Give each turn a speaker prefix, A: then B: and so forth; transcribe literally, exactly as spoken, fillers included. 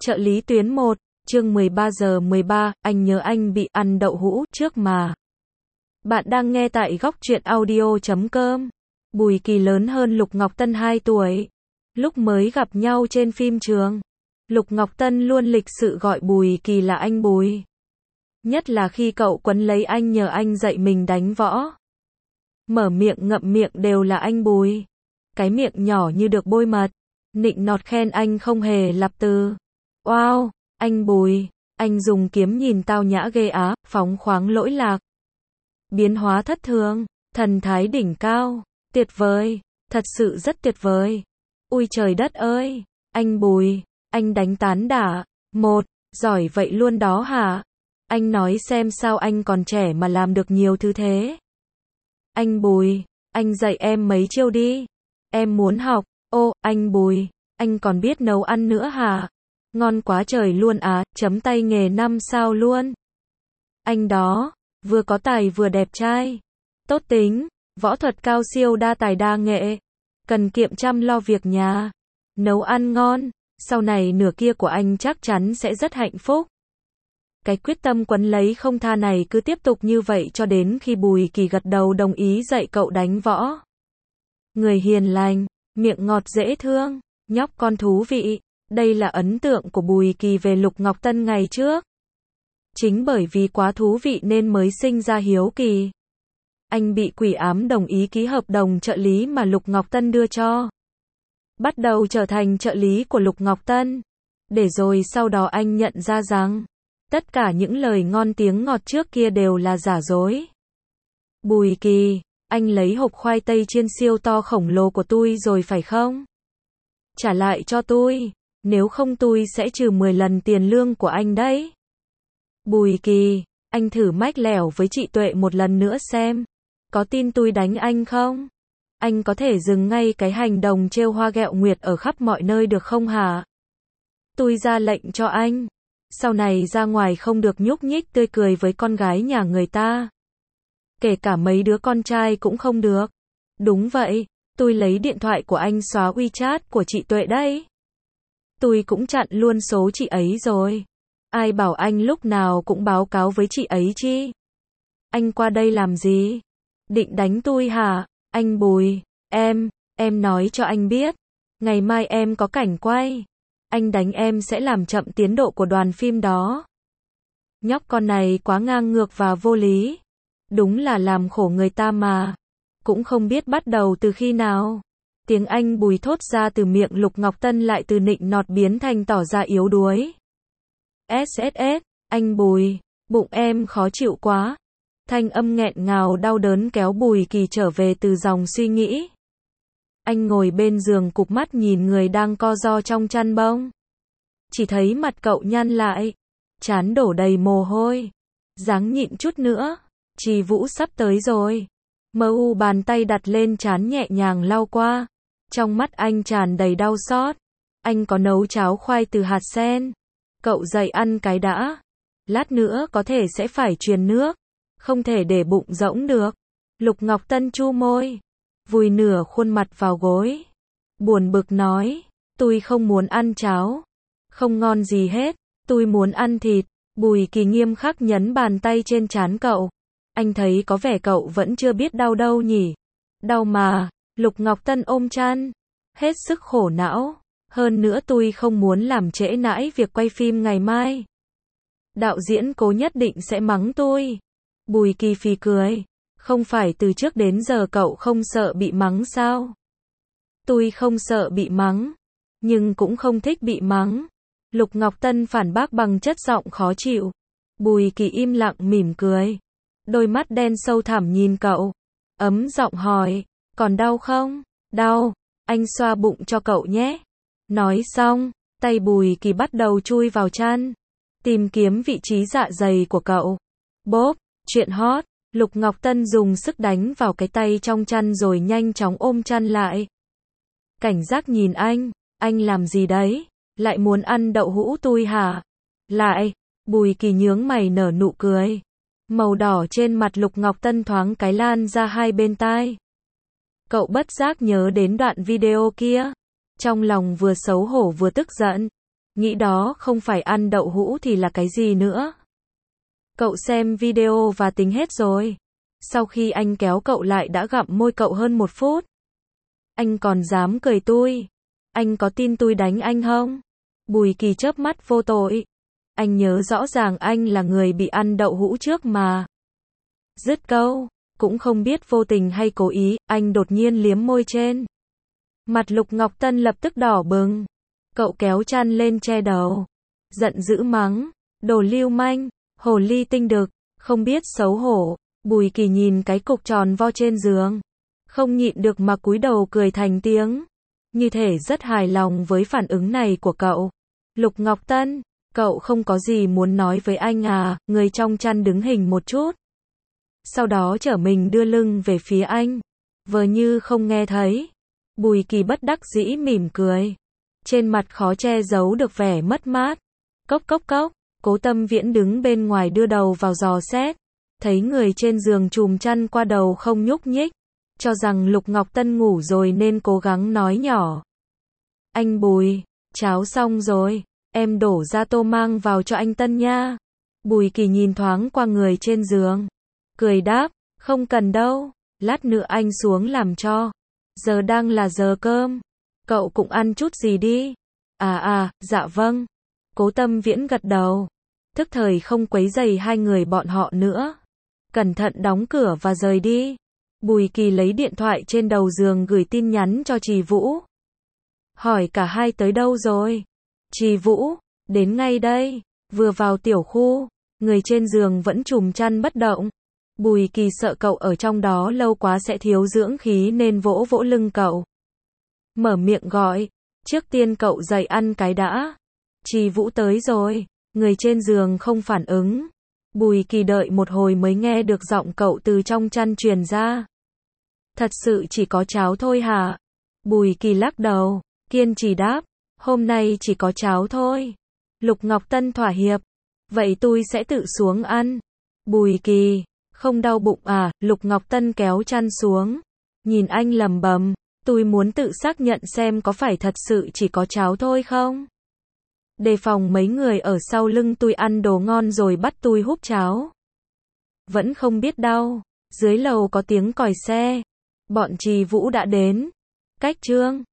A: Trợ lý tuyến một, chương mười ba giờ mười ba, anh nhớ anh bị ăn đậu hũ trước mà. Bạn đang nghe tại góc truyện audio chấm com. Bùi Kỳ lớn hơn Lục Ngọc Tân hai tuổi. Lúc mới gặp nhau trên phim trường, Lục Ngọc Tân luôn lịch sự gọi Bùi Kỳ là anh Bùi. Nhất là khi cậu quấn lấy anh nhờ anh dạy mình đánh võ. Mở miệng ngậm miệng đều là anh Bùi. Cái miệng nhỏ như được bôi mật. Nịnh nọt khen anh không hề lặp từ. Wow, anh Bùi, anh dùng kiếm nhìn tao nhã ghê á, phóng khoáng lỗi lạc. Biến hóa thất thường, thần thái đỉnh cao, tuyệt vời, thật sự rất tuyệt vời. Ui trời đất ơi, anh Bùi, anh đánh tán đả, một, giỏi vậy luôn đó hả? Anh nói xem sao anh còn trẻ mà làm được nhiều thứ thế. Anh Bùi, anh dạy em mấy chiêu đi. Em muốn học. Ô, anh Bùi, anh còn biết nấu ăn nữa hả? Ngon quá trời luôn á, chấm tay nghề năm sao luôn. Anh đó, vừa có tài vừa đẹp trai, tốt tính, võ thuật cao siêu đa tài đa nghệ, cần kiệm chăm lo việc nhà, nấu ăn ngon, sau này nửa kia của anh chắc chắn sẽ rất hạnh phúc. Cái quyết tâm quấn lấy không tha này cứ tiếp tục như vậy cho đến khi Bùi Kỳ gật đầu đồng ý dạy cậu đánh võ. Người hiền lành, miệng ngọt dễ thương, nhóc con thú vị. Đây là ấn tượng của Bùi Kỳ về Lục Ngọc Tân ngày trước. Chính bởi vì quá thú vị nên mới sinh ra hiếu kỳ. Anh bị quỷ ám đồng ý ký hợp đồng trợ lý mà Lục Ngọc Tân đưa cho. Bắt đầu trở thành trợ lý của Lục Ngọc Tân. Để rồi sau đó anh nhận ra rằng, tất cả những lời ngon tiếng ngọt trước kia đều là giả dối. Bùi Kỳ, anh lấy hộp khoai tây chiên siêu to khổng lồ của tôi rồi phải không? Trả lại cho tôi. Nếu không tôi sẽ trừ mười lần tiền lương của anh đấy. Bùi Kỳ, anh thử mách lẻo với chị Tuệ một lần nữa xem. Có tin tôi đánh anh không? Anh có thể dừng ngay cái hành động trêu hoa ghẹo nguyệt ở khắp mọi nơi được không hả? Tôi ra lệnh cho anh. Sau này ra ngoài không được nhúc nhích tươi cười với con gái nhà người ta. Kể cả mấy đứa con trai cũng không được. Đúng vậy, tôi lấy điện thoại của anh xóa WeChat của chị Tuệ đấy. Tôi cũng chặn luôn số chị ấy rồi. Ai bảo anh lúc nào cũng báo cáo với chị ấy chi? Anh qua đây làm gì? Định đánh tôi hả? Anh Bùi, em, em nói cho anh biết. Ngày mai em có cảnh quay. Anh đánh em sẽ làm chậm tiến độ của đoàn phim đó. Nhóc con này quá ngang ngược và vô lý. Đúng là làm khổ người ta mà. Cũng không biết bắt đầu từ khi nào. Tiếng anh Bùi thốt ra từ miệng Lục Ngọc Tân lại từ nịnh nọt biến thành tỏ ra yếu đuối. ét ét ét, anh Bùi, bụng em khó chịu quá. Thanh âm nghẹn ngào đau đớn kéo Bùi Kỳ trở về từ dòng suy nghĩ. Anh ngồi bên giường cụp mắt nhìn người đang co ro trong chăn bông. Chỉ thấy mặt cậu nhăn lại, trán đổ đầy mồ hôi. Ráng nhịn chút nữa, Trì Vũ sắp tới rồi. Mơ u bàn tay đặt lên trán nhẹ nhàng lau qua. Trong mắt anh tràn đầy đau xót. Anh có nấu cháo khoai từ hạt sen. Cậu dậy ăn cái đã. Lát nữa có thể sẽ phải truyền nước. Không thể để bụng rỗng được. Lục Ngọc Tân chu môi. Vùi nửa khuôn mặt vào gối. Buồn bực nói. Tôi không muốn ăn cháo. Không ngon gì hết. Tôi muốn ăn thịt. Bùi Kỳ nghiêm khắc nhấn bàn tay trên trán cậu. Anh thấy có vẻ cậu vẫn chưa biết đau đâu nhỉ. Đau mà. Lục Ngọc Tân ôm chăn. Hết sức khổ não. Hơn nữa tôi không muốn làm trễ nãi việc quay phim ngày mai. Đạo diễn Cố nhất định sẽ mắng tôi. Bùi Kỳ phì cười. Không phải từ trước đến giờ cậu không sợ bị mắng sao? Tôi không sợ bị mắng. Nhưng cũng không thích bị mắng. Lục Ngọc Tân phản bác bằng chất giọng khó chịu. Bùi Kỳ im lặng mỉm cười. Đôi mắt đen sâu thẳm nhìn cậu. Ấm giọng hỏi. Còn đau không? Đau. Anh xoa bụng cho cậu nhé. Nói xong, tay Bùi Kỳ bắt đầu chui vào chăn. Tìm kiếm vị trí dạ dày của cậu. Bốp, chuyện hot. Lục Ngọc Tân dùng sức đánh vào cái tay trong chăn rồi nhanh chóng ôm chăn lại. Cảnh giác nhìn anh. Anh làm gì đấy? Lại muốn ăn đậu hũ tôi hả? Lại. Bùi Kỳ nhướng mày nở nụ cười. Màu đỏ trên mặt Lục Ngọc Tân thoáng cái lan ra hai bên tai. Cậu bất giác nhớ đến đoạn video kia. Trong lòng vừa xấu hổ vừa tức giận. Nghĩ đó không phải ăn đậu hũ thì là cái gì nữa. Cậu xem video và tính hết rồi. Sau khi anh kéo cậu lại đã gặm môi cậu hơn một phút. Anh còn dám cười tui. Anh có tin tui đánh anh không? Bùi Kỳ chớp mắt vô tội. Anh nhớ rõ ràng anh là người bị ăn đậu hũ trước mà. Dứt câu, cũng không biết vô tình hay cố ý, anh đột nhiên liếm môi trên. Mặt Lục Ngọc Tân lập tức đỏ bừng. Cậu kéo chăn lên che đầu. Giận dữ mắng. Đồ lưu manh, hồ ly tinh đực, không biết xấu hổ. Bùi Kỳ nhìn cái cục tròn vo trên giường. Không nhịn được mà cúi đầu cười thành tiếng. Như thể rất hài lòng với phản ứng này của cậu. Lục Ngọc Tân, cậu không có gì muốn nói với anh à? Người trong chăn đứng hình một chút. Sau đó trở mình đưa lưng về phía anh. Vờ như không nghe thấy. Bùi Kỳ bất đắc dĩ mỉm cười. Trên mặt khó che giấu được vẻ mất mát. Cốc cốc cốc, Cố Tâm Viễn đứng bên ngoài đưa đầu vào dò xét. Thấy người trên giường trùm chăn qua đầu không nhúc nhích. Cho rằng Lục Ngọc Tân ngủ rồi nên cố gắng nói nhỏ. Anh Bùi, cháo xong rồi, em đổ ra tô mang vào cho anh Tân nha. Bùi Kỳ nhìn thoáng qua người trên giường. Cười đáp, không cần đâu, lát nữa anh xuống làm cho. Giờ đang là giờ cơm, cậu cũng ăn chút gì đi. À à, dạ vâng. Cố Tâm Viễn gật đầu. Thức thời không quấy rầy hai người bọn họ nữa. Cẩn thận đóng cửa và rời đi. Bùi Kỳ lấy điện thoại trên đầu giường gửi tin nhắn cho Trì Vũ. Hỏi cả hai tới đâu rồi? Trì Vũ, đến ngay đây. Vừa vào tiểu khu, người trên giường vẫn trùm chăn bất động. Bùi Kỳ sợ cậu ở trong đó lâu quá sẽ thiếu dưỡng khí nên vỗ vỗ lưng cậu. Mở miệng gọi, trước tiên cậu dậy ăn cái đã. Trì Vũ tới rồi, người trên giường không phản ứng. Bùi Kỳ đợi một hồi mới nghe được giọng cậu từ trong chăn truyền ra. Thật sự chỉ có cháo thôi hả? Bùi Kỳ lắc đầu, kiên trì đáp, hôm nay chỉ có cháo thôi. Lục Ngọc Tân thỏa hiệp, vậy tôi sẽ tự xuống ăn. Bùi Kỳ, không đau bụng à? Lục Ngọc Tân kéo chăn xuống, nhìn anh lầm bầm, tôi muốn tự xác nhận xem có phải thật sự chỉ có cháo thôi không? Đề phòng mấy người ở sau lưng tôi ăn đồ ngon rồi bắt tôi húp cháo. Vẫn không biết đau. Dưới lầu có tiếng còi xe. Bọn Trì Vũ đã đến. Cách Trương